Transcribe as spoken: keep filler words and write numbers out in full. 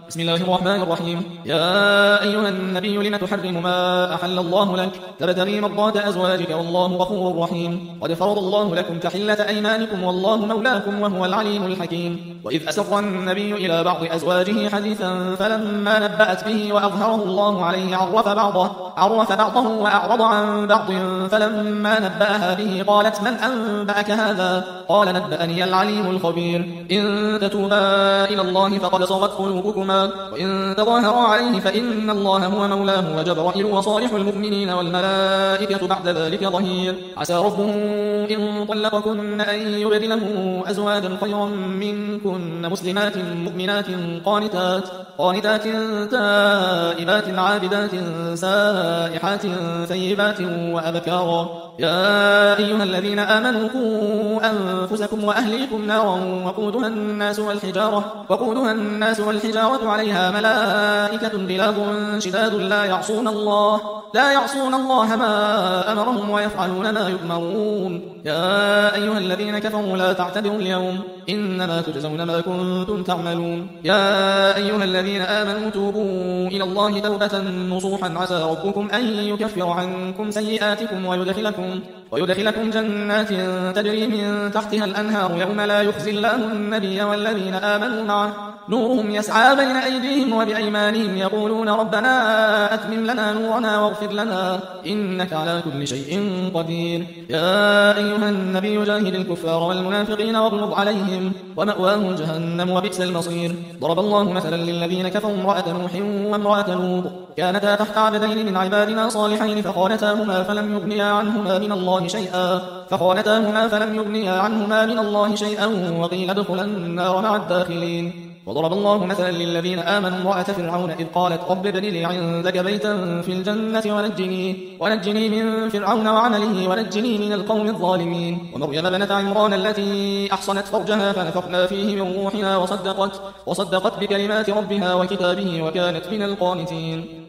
بسم الله الرحمن الرحيم. يا أيها النبي لم تحرم ما أحل الله لك تبتغي مرضات أزواجك والله غفور رحيم. قد فرض الله لكم تحلة أيمانكم والله مولاكم وهو العليم الحكيم. وإذ أسر النبي إلى بعض أزواجه حديثا فلما نبأت به وأظهره الله عليه عرف بعضه, عرف بعضه وأعرض عن بعض فلما نبأها به قالت من أنبأك هذا؟ قال نبأني العليم الخبير. إن تتوبا إلى الله فقد صغت قلوبكما وإن تظاهرا عليه فإن الله هو مولاه وجبرائيل وصالح المؤمنين والملائكة بعد ذلك ظهير. عسى ربه إن طلقكن أن يبدله أزواجا خيرا منكن مسلمات مؤمنات قانتات قانتات تائبات عابدات سائحات ثيبات وأبكارا. يا أيها الذين آمنوا قوا أنفسكم وأهليكم نارا وقودها الناس والحجارة وقودها الناس والحجارة عليها ملائكة غلاظ شداد لا يعصون الله لا يعصون الله ما أمرهم ويفعلون ما يؤمرون. يا أيها الذين كفروا لا تعتذروا اليوم إنما تجزون ما كنتم تعملون. يا أيها الذين آمنوا توبوا إلى الله توبة نصوحا عسى ربكم أن يكفر عنكم سيئاتكم ويدخلكم ويدخلكم جنات تجري من تحتها الأنهار يوم لا يخزي الله النبي والذين آمنوا معه نورهم يسعى بين أيديهم وبأيمانهم يقولون ربنا أتمم لنا نورنا واغفر لنا إنك على كل شيء قدير. يا أيها النبي جاهد الكفار والمنافقين واغلظ عليهم ومأواهم جهنم وبئس المصير. ضرب الله مثلا للذين كفروا امرأة نوح وامرأة لوط كانتا تحت عبدين من عبادنا صالحين فخانتاهما فلم يغنيا عنهما من الله شيئا فخانتاهما فلم يغنيا عنهما من الله شيئا وقيل ادخلا النار مع الداخلين. وضرب الله مثلا للذين آمنوا امرأة فرعون إذ قالت رب ابن لي عندك بيتا في الجنة ونجني, ونجني من فرعون وعمله ونجني من القوم الظالمين. ومريم بنت عمران التي أحصنت فرجها فنفخنا فيه من روحنا وصدقت, وصدقت بكلمات ربها وكتابه وكانت من القانتين.